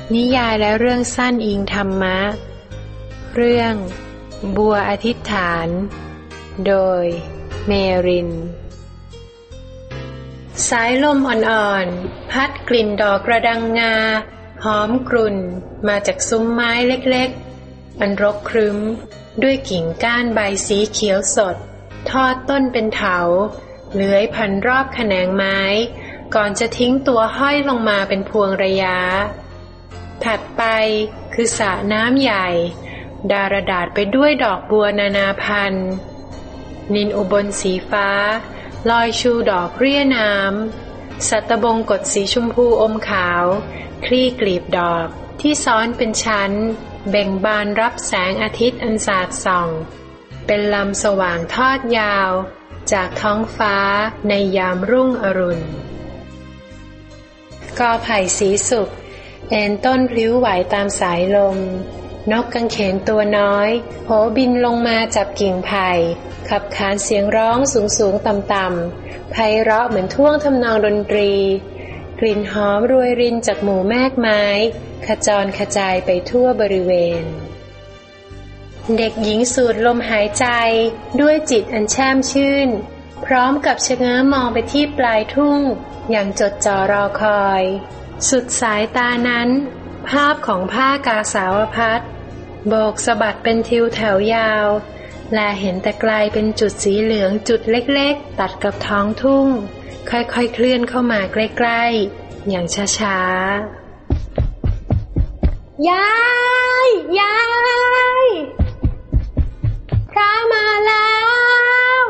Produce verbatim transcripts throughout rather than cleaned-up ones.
นิยายและเรื่องสั้นอิงธรรมะเรื่องบัวอธิษฐานโดยเมรินสายลมอ่อนๆพัดกลิ่นดอกกระดังงาหอมกรุ่นมาจากซุ้มไม้เล็กๆอันรกครึ้มด้วยกิ่งก้านใบสีเขียวสดทอดต้นเป็นเถาเลื้อยพันรอบแขนงไม้ก่อนจะทิ้งตัวห้อยลงมาเป็นพวงระยะถัดไปคือสระน้ำใหญ่ดารดาษไปด้วยดอกบัวนานาพันธุ์นิลอุบลสีฟ้าลอยชูดอกเรี่ยน้ำสัตบงกฎสีชมพูอมขาวคลี่กลีบดอกที่ซ้อนเป็นชั้นเบ่งบานรับแสงอาทิตย์อันสาดส่องเป็นลำสว่างทอดยาวจากท้องฟ้าในยามรุ่งอรุณกอไผ่สีสุกเอ็นต้นพลิ้วไหวตามสายลมนกกังเขนตัวน้อยโผบินลงมาจับกิ่งไผ่ขับขานเสียงร้องสูงสูงต่ำต่ำไพเราะเหมือนท่วงทำนองดนตรีกลิ่นหอมรวยรินจากหมู่แมกไม้ขจรกระจายไปทั่วบริเวณเด็กหญิงสูดลมหายใจด้วยจิตอันแช่มชื่นพร้อมกับชะเง้อมองไปที่ปลายทุ่งอย่างจดจ่อรอคอยสุดสายตานั้นภาพของผ้ากาสาวพัดโบกสะบัดเป็นทิวแถวยาวและเห็นแต่ไกลเป็นจุดสีเหลืองจุดเล็กๆตัดกับท้องทุ่งค่อยๆเคลื่อนเข้ามาใกล้ๆอย่างช้าๆยายยายพระมาแล้ว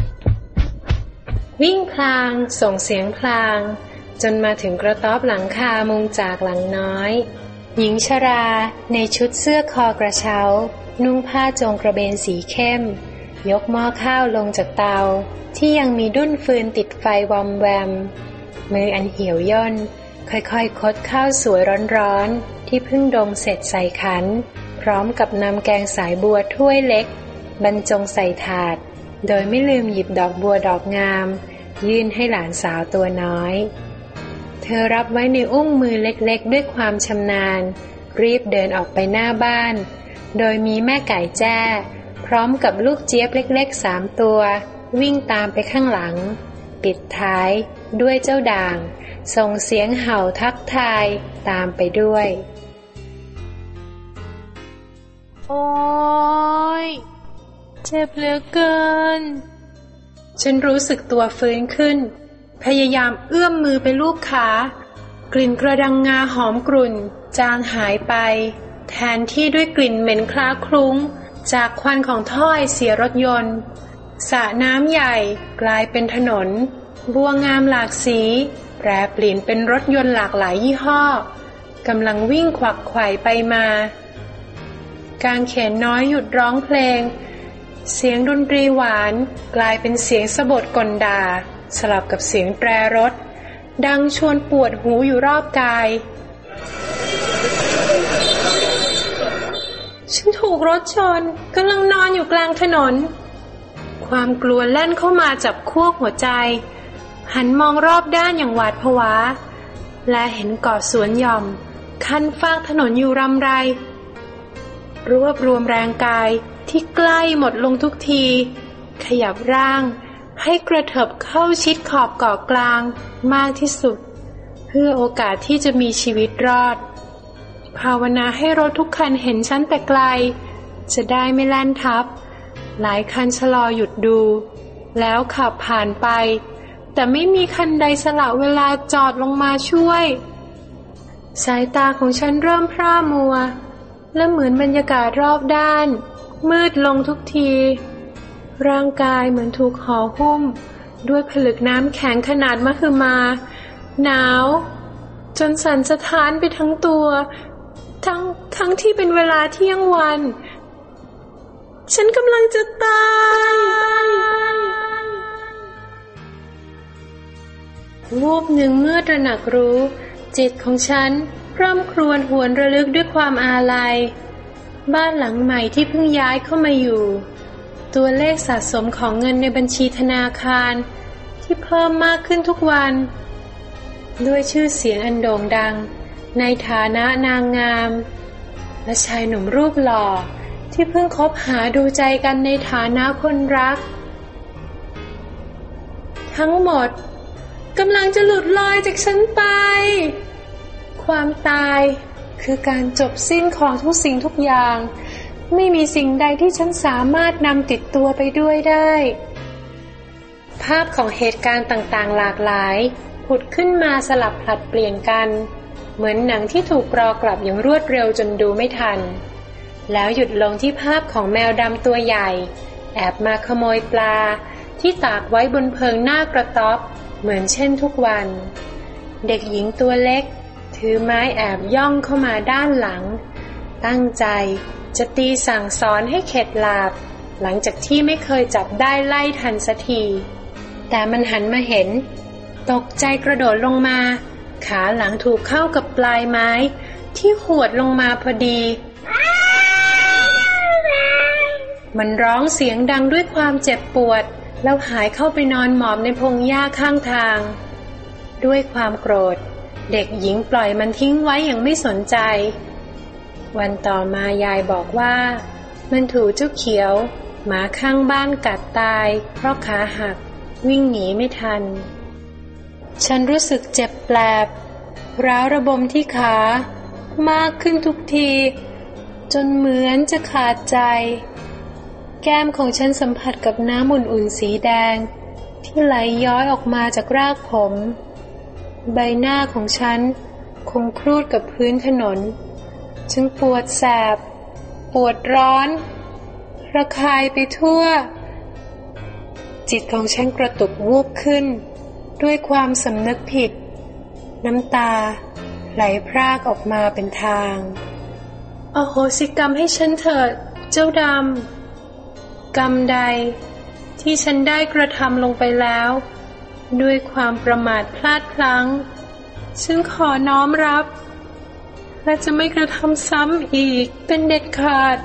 วิ่งพลางส่งเสียงพลางจนมาถึงกระต๊อบหลังคามุงจากหลังน้อยหญิงชราในชุดเสื้อคอกระเช้านุ่งผ้าโจงกระเบนสีเข้มยกหม้อข้าวลงจากเตาที่ยังมีดุ้นฟืนติดไฟวอมแวมมืออันเหี่ยวย่นค่อยๆคดข้าวสวยร้อนๆที่เพิ่งดมเสร็จใส่ขันพร้อมกับนำแกงสายบัวถ้วยเล็กบรรจงใส่ถาดโดยไม่ลืมหยิบดอกบัวดอกงามยื่นให้หลานสาวตัวน้อยเธอรับไว้ในอุ้งมือเล็กๆด้วยความชำนาญรีบเดินออกไปหน้าบ้านโดยมีแม่ไก่แจ้พร้อมกับลูกเจี๊ยบเล็กๆสามตัววิ่งตามไปข้างหลังปิดท้ายด้วยเจ้าด่างส่งเสียงเห่าทักทายตามไปด้วยโอ๊ยเจ็บเหลือเกินฉันรู้สึกตัวฟื้นขึ้นพยายามเอื้อมมือไปลูบขากลิ่นกระดังงาหอมกรุ่นจางหายไปแทนที่ด้วยกลิ่นเหม็นคล้าคลุ้งจากควันของท่อไอเสียรถยนต์สระน้ำใหญ่กลายเป็นถนนบัวงามหลากสีแปรเปลี่ยนเป็นรถยนต์หลากหลายยี่ห้อกำลังวิ่งขวักไขว่ไปมากางเขนน้อยหยุดร้องเพลงเสียงดนตรีหวานกลายเป็นเสียงสะบดกลด่าสลับกับเสียงแตรรถดังชวนปวดหูอยู่รอบกายฉันถูกรถชนกำลังนอนอยู่กลางถนนความกลัวแล่นเข้ามาจับคั่วหัวใจหันมองรอบด้านอย่างหวาดผวาและเห็นเกาะสวนหย่อมคันฟากถนนอยู่รำไรรวบรวมแรงกายที่ใกล้หมดลงทุกทีขยับร่างให้กระเถิบเข้าชิดขอบเกาะกลางมากที่สุดเพื่อโอกาสที่จะมีชีวิตรอดภาวนาให้รถทุกคันเห็นฉันแต่ไกลจะได้ไม่แล่นทับหลายคันชะลอหยุดดูแล้วขับผ่านไปแต่ไม่มีคันใดสละเวลาจอดลงมาช่วยสายตาของฉันเริ่มพร่ามัวและเหมือนบรรยากาศรอบด้านมืดลงทุกทีร่างกายเหมือนถูกห่อหุ้มด้วยผลึกน้ำแข็งขนาดมหึมาหนาวจนสั่นสะท้านไปทั้งตัวทั้งทั้งที่เป็นเวลาเที่ยงวันฉันกำลังจะตายวูบหนึ่งเมื่อตระหนักรู้จิตของฉันพร่ำครวญหวนระลึกด้วยความอาลัยบ้านหลังใหม่ที่เพิ่งย้ายเข้ามาอยู่ตัวเลขสะสมของเงินในบัญชีธนาคารที่เพิ่มมากขึ้นทุกวันด้วยชื่อเสียงอันโด่งดังในฐานะนางงามและชายหนุ่มรูปหล่อที่เพิ่งคบหาดูใจกันในฐานะคนรักทั้งหมดกำลังจะหลุดลอยจากฉันไปความตายคือการจบสิ้นของทุกสิ่งทุกอย่างไม่มีสิ่งใดที่ฉันสามารถนำติดตัวไปด้วยได้ภาพของเหตุการณ์ต่างๆหลากหลายผุดขึ้นมาสลับผลัดเปลี่ยนกันเหมือนหนังที่ถูกรอกลับอย่างรวดเร็วจนดูไม่ทันแล้วหยุดลงที่ภาพของแมวดำตัวใหญ่แอบมาขโมยปลาที่ตากไว้บนเพิงหน้ากระต๊อบเหมือนเช่นทุกวันเด็กหญิงตัวเล็กถือไม้แอบย่องเข้ามาด้านหลังตั้งใจจะตีสั่งสอนให้เข็ดหลาบหลังจากที่ไม่เคยจับได้ไล่ทันสักทีแต่มันหันมาเห็นตกใจกระโดดลงมาขาหลังถูกเข้ากับปลายไม้ที่ขวดลงมาพอดีมันร้องเสียงดังด้วยความเจ็บปวดแล้วหายเข้าไปนอนหมอบในพงหญ้าข้างทางด้วยความโกรธเด็กหญิงปล่อยมันทิ้งไว้อย่างไม่สนใจวันต่อมายายบอกว่ามันถูกเจ้าเขียวหมาข้างบ้านกัดตายเพราะขาหักวิ่งหนีไม่ทันฉันรู้สึกเจ็บแปลบร้าวระบมที่ขามากขึ้นทุกทีจนเหมือนจะขาดใจแก้มของฉันสัมผัสกับน้ำอุ่นๆสีแดงที่ไหลย้อยออกมาจากรากผมใบหน้าของฉันคงครูดกับพื้นถนนฉันปวดแสบปวดร้อนระคายไปทั่วจิตของฉันกระตุกวูบขึ้นด้วยความสำนึกผิดน้ำตาไหลพรากออกมาเป็นทางอโหสิกรรมให้ฉันเถิดเจ้าดำกรรมใดที่ฉันได้กระทำลงไปแล้วด้วยความประมาทพลาดพลั้งฉันขอน้อมรับและจะไม่กระทำซ้ำอีกเป็นเด็ดขาด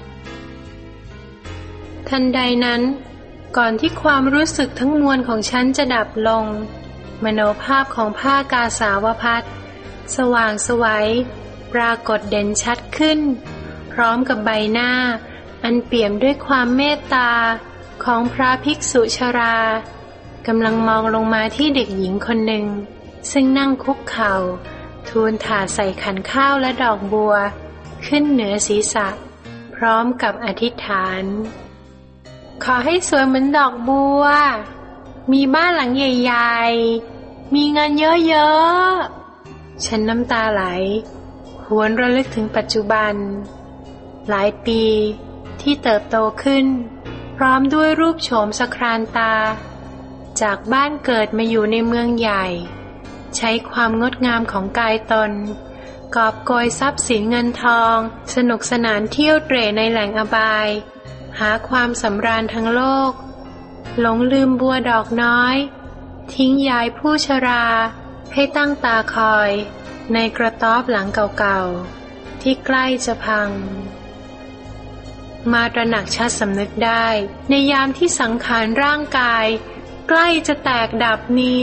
ทันใดนั้นก่อนที่ความรู้สึกทั้งมวลของฉันจะดับลงมโนภาพของผ้ากาสาวพัสสว่างไสวปรากฏเด่นชัดขึ้นพร้อมกับใบหน้าอันเปี่ยมด้วยความเมตตาของพระภิกษุชรากำลังมองลงมาที่เด็กหญิงคนหนึ่งซึ่งนั่งคุกเข่าทูลถาดใส่ขันข้าวและดอกบัวขึ้นเหนือศีรษะพร้อมกับอธิษฐานขอให้สวยเหมือนดอกบัวมีบ้านหลังใหญ่ๆมีเงินเยอะๆฉันน้ำตาไหลหวนระลึกถึงปัจจุบันหลายปีที่เติบโตขึ้นพร้อมด้วยรูปโฉมสครานตาจากบ้านเกิดมาอยู่ในเมืองใหญ่ใช้ความงดงามของกายตนกอบโกยทรัพย์สินเงินทองสนุกสนานเที่ยวเตร่ในแหล่งอบายหาความสำราญทั้งโลกหลงลืมบัวดอกน้อยทิ้งยายผู้ชราให้ตั้งตาคอยในกระต๊อบหลังเก่าๆที่ใกล้จะพังมาตระหนักชัดสำนึกได้ในยามที่สังขารร่างกายใกล้จะแตกดับนี้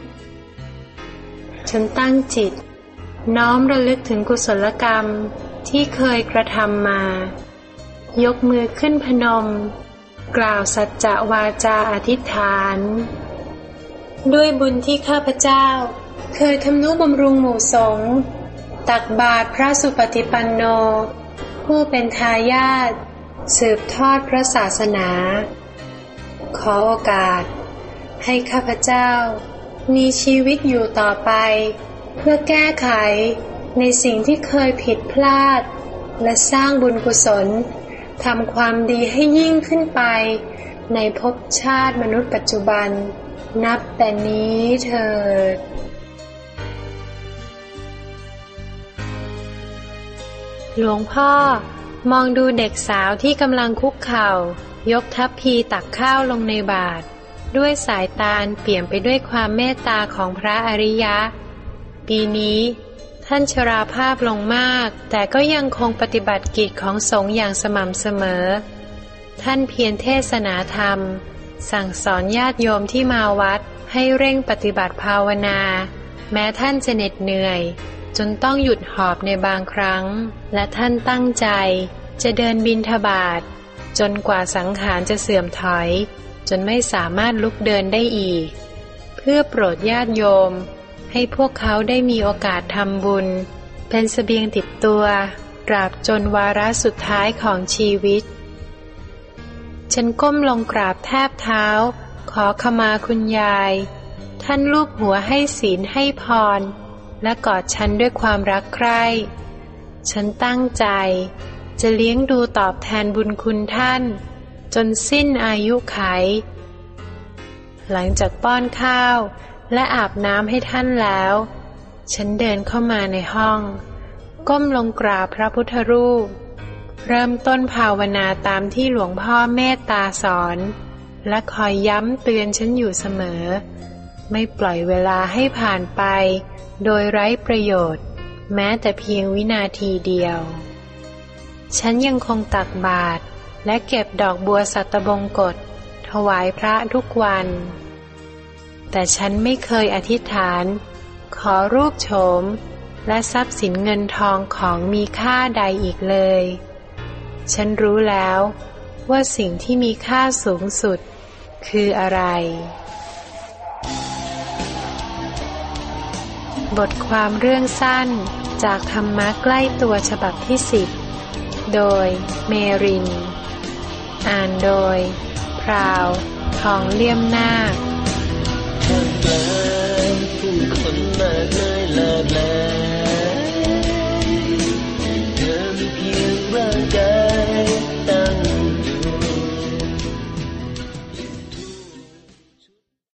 ฉันตั้งจิตน้อมระลึกถึงกุศลกรรมที่เคยกระทำมายกมือขึ้นพนมกล่าวสัจจวาจาอธิษฐานด้วยบุญที่ข้าพเจ้าเคยทำนุบำรุงหมู่สงฆ์ตักบาตรพระสุปฏิปันโนผู้เป็นทายาทสืบทอดพระศาสนาขอโอกาสให้ข้าพเจ้ามีชีวิตอยู่ต่อไปเพื่อแก้ไขในสิ่งที่เคยผิดพลาดและสร้างบุญกุศลทำความดีให้ยิ่งขึ้นไปในภพชาติมนุษย์ปัจจุบันนับแต่นี้เถิดหลวงพ่อมองดูเด็กสาวที่กำลังคุกเข่ายกทัพพีตักข้าวลงในบาตรด้วยสายตาอันเปี่ยมไปด้วยความเมตตาของพระอริยะปีนี้ท่านชราภาพลงมากแต่ก็ยังคงปฏิบัติกิจของสงฆ์อย่างสม่ำเสมอท่านเพียรเทศนาธรรมสั่งสอนญาติโยมที่มาวัดให้เร่งปฏิบัติภาวนาแม้ท่านจะเหน็ดเหนื่อยจนต้องหยุดหอบในบางครั้งและท่านตั้งใจจะเดินบิณฑบาตจนกว่าสังขารจะเสื่อมถอยจนไม่สามารถลุกเดินได้อีกเพื่อโปรดญาติโยมให้พวกเขาได้มีโอกาสทำบุญเป็นเสบียงติดตัวตราบจนวาระสุดท้ายของชีวิตฉันก้มลงกราบแทบเท้าขอขมาคุณยายท่านลูบหัวให้ศีลให้พรและกอดฉันด้วยความรักใคร่ฉันตั้งใจจะเลี้ยงดูตอบแทนบุญคุณท่านจนสิ้นอายุไขหลังจากป้อนข้าวและอาบน้ำให้ท่านแล้วฉันเดินเข้ามาในห้องก้มลงกราบพระพุทธรูปเริ่มต้นภาวนาตามที่หลวงพ่อเมตตาสอนและคอยย้ำเตือนฉันอยู่เสมอไม่ปล่อยเวลาให้ผ่านไปโดยไร้ประโยชน์แม้แต่เพียงวินาทีเดียวฉันยังคงตักบาตรและเก็บดอกบัวสัตบงกฎถวายพระทุกวันแต่ฉันไม่เคยอธิษฐานขอรูปโฉมและทรัพย์สินเงินทองของมีค่าใดอีกเลยฉันรู้แล้วว่าสิ่งที่มีค่าสูงสุดคืออะไรบทความเรื่องสั้นจากธรรมะใกล้ตัวฉบับที่สิบโดยเมรินอ่านโดยพราวทองเลี่ยมนาค